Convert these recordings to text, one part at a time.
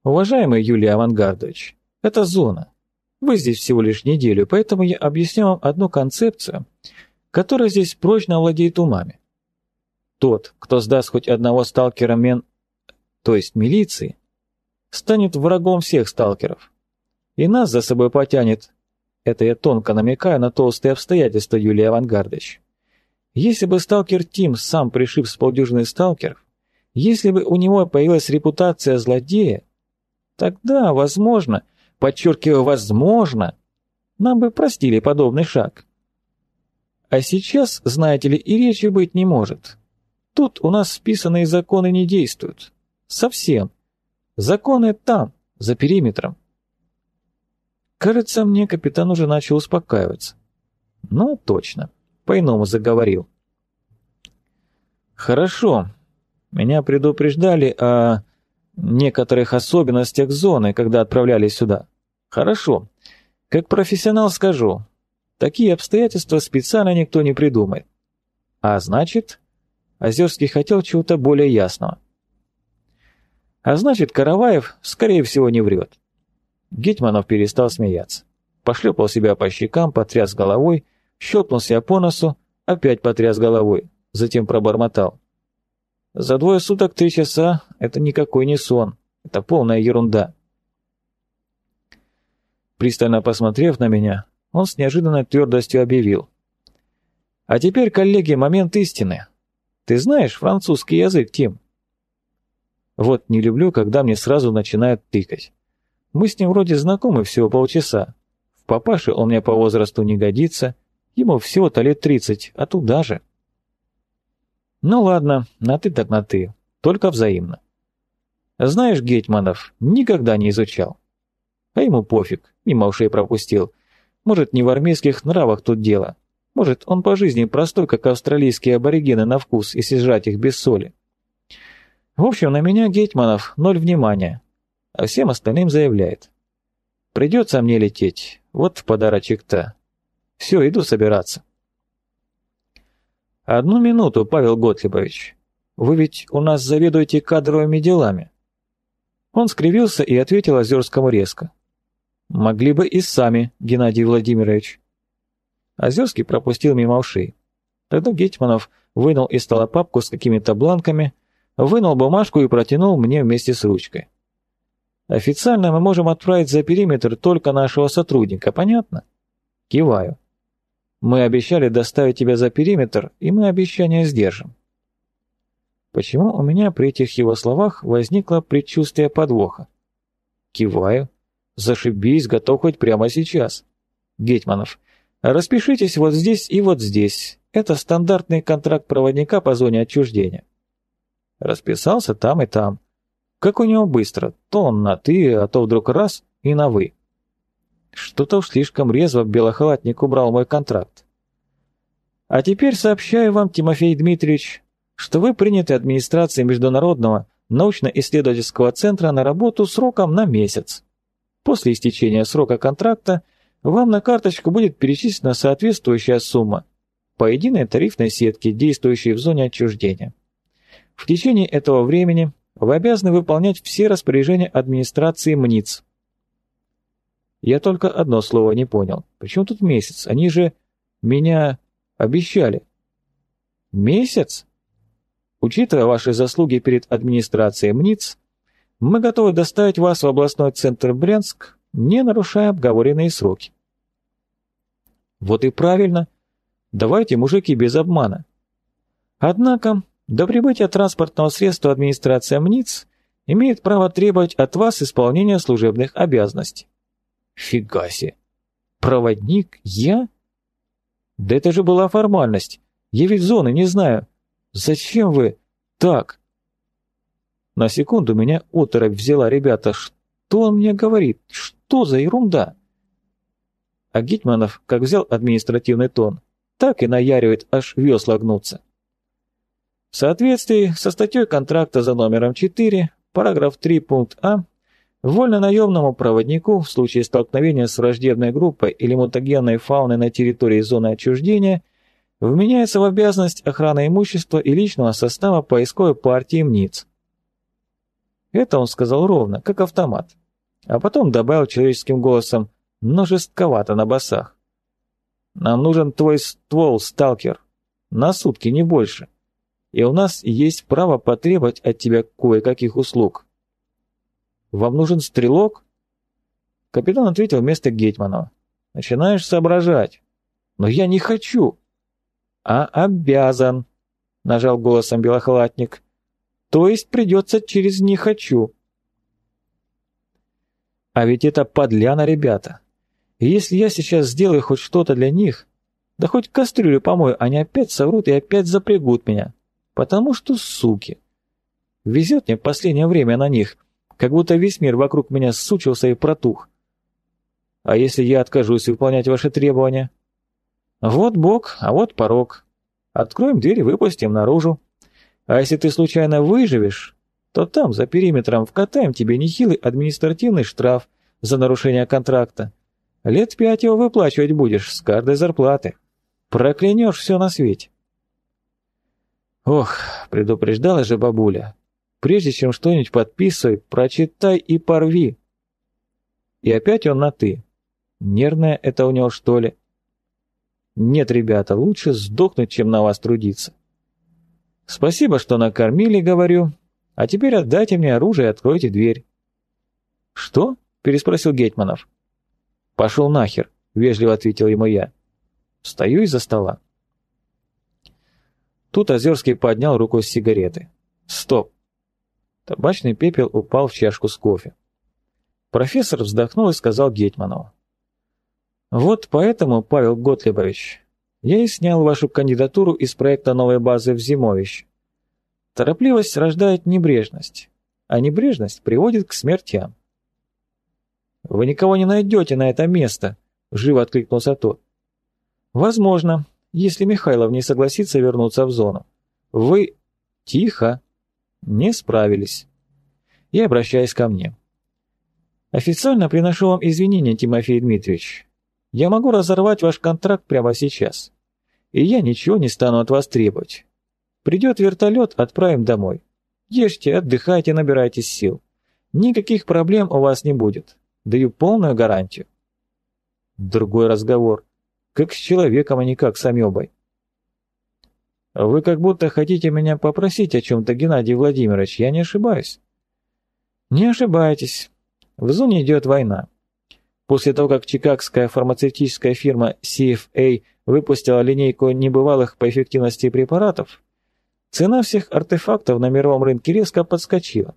Уважаемый Юлий Авангардович, это зона. Вы здесь всего лишь неделю, поэтому я объясню вам одну концепцию, которая здесь прочно владеет умами. Тот, кто сдаст хоть одного сталкера то есть милиции, станет врагом всех сталкеров. И нас за собой потянет. Это я тонко намекаю на толстые обстоятельства, Юлий Авангардович. Если бы сталкер Тим сам пришиб с полдюжины сталкеров, если бы у него появилась репутация злодея, тогда, возможно, подчеркиваю, возможно, нам бы простили подобный шаг. А сейчас, знаете ли, и речи быть не может. Тут у нас списанные законы не действуют. Совсем. Законы там, за периметром. Кажется, мне капитан уже начал успокаиваться. Ну, точно. По-иному заговорил. Хорошо. Меня предупреждали о некоторых особенностях зоны, когда отправлялись сюда. Хорошо. Как профессионал скажу. Такие обстоятельства специально никто не придумает. А значит, Озерский хотел чего-то более ясного. А значит, Караваев, скорее всего, не врет. Гетманов перестал смеяться. Пошлепал себя по щекам, потряс головой, щелкнул себя по носу, опять потряс головой, затем пробормотал. За 2 суток 3 часа — это никакой не сон, это полная ерунда. Пристально посмотрев на меня, он с неожиданной твердостью объявил. А теперь, коллеги, момент истины. Ты знаешь французский язык, Тим? Вот не люблю, когда мне сразу начинают тыкать. Мы с ним вроде знакомы всего полчаса. В папаше он мне по возрасту не годится, ему всего-то лет 30, а тут даже. Ну ладно, на ты так на ты, только взаимно. Знаешь, Гетманов никогда не изучал. А ему пофиг, мимо ушей пропустил. Может, не в армейских нравах тут дело. Может, он по жизни простой, как австралийские аборигены на вкус, если сжать их без соли. В общем, на меня Гетманов 0 внимания, а всем остальным заявляет. Придется мне лететь, вот в подарочек-то. Все, иду собираться. Одну минуту, Павел Готлибович. Вы ведь у нас заведуете кадровыми делами. Он скривился и ответил Озерскому резко. Могли бы и сами, Геннадий Владимирович. Озерский пропустил мимо ушей. Тогда Гетманов вынул из стола папку с какими-то бланками, вынул бумажку и протянул мне вместе с ручкой. Официально мы можем отправить за периметр только нашего сотрудника, понятно? Киваю. Мы обещали доставить тебя за периметр, и мы обещание сдержим. Почему у меня при этих его словах возникло предчувствие подвоха? Киваю. Зашибись, готов хоть прямо сейчас. Гетманов, распишитесь вот здесь и вот здесь. Это стандартный контракт проводника по зоне отчуждения. Расписался там и там. Как у него быстро, то он на «ты», а то вдруг раз и на «вы». Что-то уж слишком резво белохалатник убрал мой контракт. А теперь сообщаю вам, Тимофей Дмитриевич, что вы приняты администрацией Международного научно-исследовательского центра на работу сроком на месяц. После истечения срока контракта вам на карточку будет перечислена соответствующая сумма по единой тарифной сетке, действующей в зоне отчуждения. В течение этого времени вы обязаны выполнять все распоряжения администрации МНИЦ. Я только одно слово не понял. Почему тут месяц? Они же меня обещали. Месяц? Учитывая ваши заслуги перед администрацией МНИЦ, мы готовы доставить вас в областной центр Брянск, не нарушая обговоренные сроки. Вот и правильно. Давайте, мужики, без обмана. Однако, до прибытия транспортного средства администрация МНИЦ имеет право требовать от вас исполнения служебных обязанностей. Фига себе. Проводник? Я? Да это же была формальность. Я ведь зоны не знаю. Зачем вы так? На секунду меня оторопь взяла, ребята. Что он мне говорит? Что за ерунда? А Гетманов, как взял административный тон, так и наяривает, аж весла гнутся. В соответствии со статьей контракта за номером 4, параграф 3, пункт А, вольно-наемному проводнику в случае столкновения с враждебной группой или мутагенной фауной на территории зоны отчуждения вменяется в обязанность охраны имущества и личного состава поисковой партии МНИЦ. Это он сказал ровно, как автомат. А потом добавил человеческим голосом, но жестковато на басах. «Нам нужен твой ствол, сталкер. На сутки, не больше. И у нас есть право потребовать от тебя кое-каких услуг». «Вам нужен стрелок?» Капитан ответил вместо Гетманова. «Начинаешь соображать». «Но я не хочу». «А обязан», — нажал голосом белохалатник. «То есть придется через «не хочу». А ведь это подляна, ребята. И если я сейчас сделаю хоть что-то для них, да хоть кастрюлю помою, они опять соврут и опять запрягут меня. Потому что суки. Везет мне в последнее время на них, как будто весь мир вокруг меня сучился и протух. А если я откажусь выполнять ваши требования? Вот бог, а вот порог. Откроем дверь и выпустим наружу. А если ты случайно выживешь, то там, за периметром, вкатаем тебе нехилый административный штраф за нарушение контракта. 5 лет его выплачивать будешь с каждой зарплаты. Проклянешь все на свете. Ох, предупреждала же бабуля. Прежде чем что-нибудь подписывай, прочитай и порви. И опять он на «ты». Нервное это у него, что ли? Нет, ребята, лучше сдохнуть, чем на вас трудиться. Спасибо, что накормили, говорю. А теперь отдайте мне оружие и откройте дверь. Что? Переспросил Гетманов. Пошел нахер, вежливо ответил ему я. Встаю из-за стола. Тут Озерский поднял руку с сигареты. Стоп. Табачный пепел упал в чашку с кофе. Профессор вздохнул и сказал Гетманову. Вот поэтому, Павел Готлибович, я и снял вашу кандидатуру из проекта новой базы в Зимовище. Торопливость рождает небрежность, а небрежность приводит к смертям. «Вы никого не найдете на это место», — живо откликнулся тот. «Возможно, если Михайлов не согласится вернуться в зону. Вы...» «Тихо!» «Не справились. И обращаясь ко мне. Официально приношу вам извинения, Тимофей Дмитриевич. Я могу разорвать ваш контракт прямо сейчас. И я ничего не стану от вас требовать. Придет вертолет, отправим домой. Ешьте, отдыхайте, набирайтесь сил. Никаких проблем у вас не будет. Даю полную гарантию». Другой разговор. Как с человеком, а не как с амебой. «Вы как будто хотите меня попросить о чем-то, Геннадий Владимирович, я не ошибаюсь?» «Не ошибаетесь. В зоне идет война. После того, как чикагская фармацевтическая фирма CFA выпустила линейку небывалых по эффективности препаратов, цена всех артефактов на мировом рынке резко подскочила.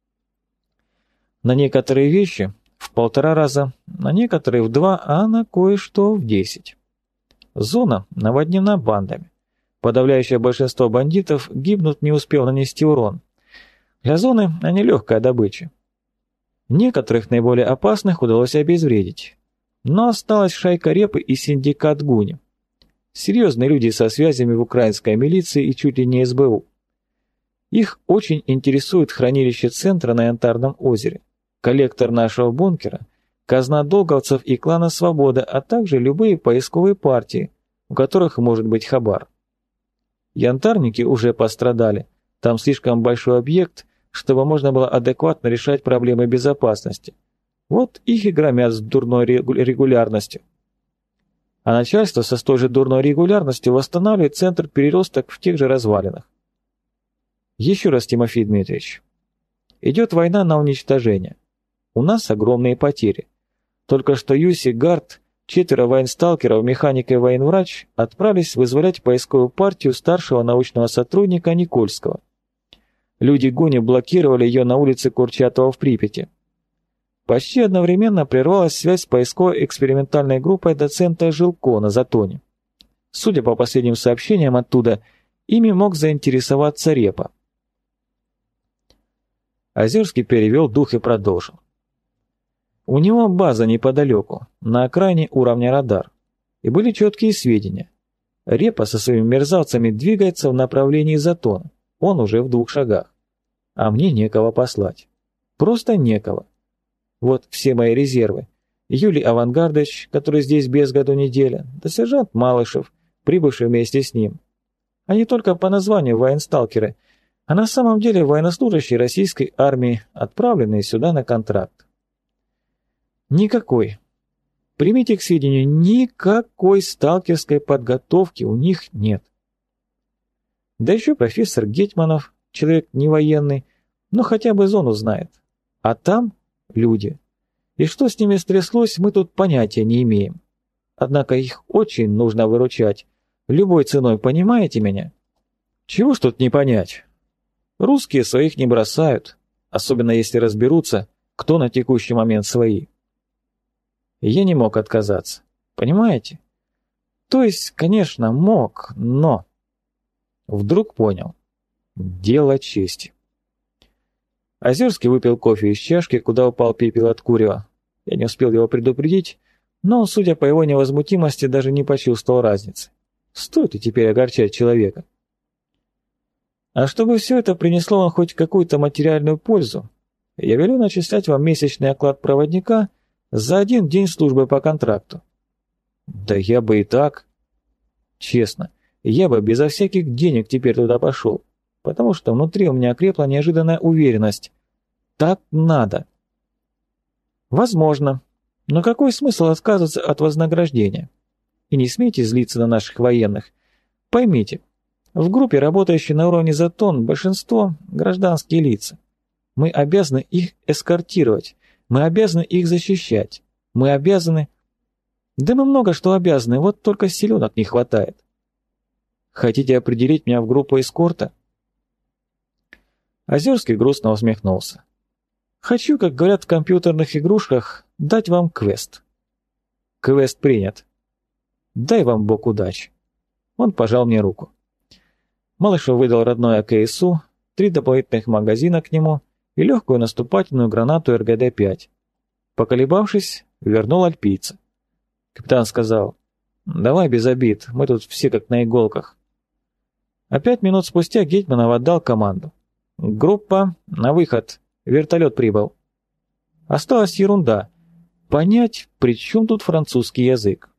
На некоторые вещи в 1,5 раза, на некоторые в 2, а на кое-что в 10. Зона наводнена бандами. Подавляющее большинство бандитов гибнут, не успев нанести урон. Для зоны они легкая добыча. Некоторых наиболее опасных удалось обезвредить. Но осталась шайка Репы и синдикат Гуни. Серьезные люди со связями в украинской милиции и чуть ли не СБУ. Их очень интересует хранилище центра на Янтарном озере, коллектор нашего бункера, казна долговцев и клана Свобода, а также любые поисковые партии, у которых может быть хабар. Янтарники уже пострадали, там слишком большой объект, чтобы можно было адекватно решать проблемы безопасности. Вот их и громят с дурной регулярностью. А начальство со столь же дурной регулярностью восстанавливает центр переросток в тех же развалинах. Еще раз, Тимофей Дмитриевич, идет война на уничтожение. У нас огромные потери. Только что Юси, Гард, 4 военсталкеров, механик и военврач отправились вызволять поисковую партию старшего научного сотрудника Никольского. Люди Гуни блокировали ее на улице Курчатова в Припяти. Почти одновременно прервалась связь с поисковой экспериментальной группой доцента Жилко на Затоне. Судя по последним сообщениям оттуда, ими мог заинтересоваться Репа. Озерский перевел дух и продолжил. У него база неподалеку, на окраине уровня радар. И были четкие сведения. Репа со своими мерзавцами двигается в направлении Затона. Он уже в 2 шагах. А мне некого послать. Просто некого. Вот все мои резервы. Юлий Авангардович, который здесь без году неделя, да сержант Малышев, прибывший вместе с ним. Они только по названию военсталкеры, а на самом деле военнослужащие российской армии, отправленные сюда на контракт. Никакой, примите к сведению, никакой сталкерской подготовки у них нет. Да еще профессор Гетманов, человек не военный, но хотя бы зону знает. А там люди. И что с ними стряслось, мы тут понятия не имеем. Однако их очень нужно выручать. Любой ценой, понимаете меня? Чего ж тут не понять? Русские своих не бросают, особенно если разберутся, кто на текущий момент свои. Я не мог отказаться, понимаете? То есть, конечно, мог, но... Вдруг понял. Дело чести. Озерский выпил кофе из чашки, куда упал пепел от курева. Я не успел его предупредить, но он, судя по его невозмутимости, даже не почувствовал разницы. Стоит и теперь огорчать человека. А чтобы все это принесло вам хоть какую-то материальную пользу, я велю начислять вам месячный оклад проводника за 1 день службы по контракту. Да я бы и так. Честно, я бы безо всяких денег теперь туда пошел, потому что внутри у меня крепла неожиданная уверенность. Так надо. Возможно, но какой смысл отказываться от вознаграждения? И не смейте злиться на наших военных. Поймите, в группе, работающей на уровне Затон, большинство – гражданские лица. Мы обязаны их эскортировать, мы обязаны их защищать, мы обязаны... Да мы много что обязаны, вот только силенок не хватает. Хотите определить меня в группу эскорта? Озерский грустно усмехнулся. Хочу, как говорят в компьютерных игрушках, дать вам квест. Квест принят. Дай вам Бог удачи. Он пожал мне руку. Малышев выдал родной АКСУ, 3 дополнительных магазина к нему и легкую наступательную гранату РГД-5. Поколебавшись, вернул альпийца. Капитан сказал: «Давай без обид, мы тут все как на иголках». А 5 минут спустя Гетманов отдал команду. «Группа, на выход, вертолет прибыл». Осталась ерунда — понять, при чем тут французский язык.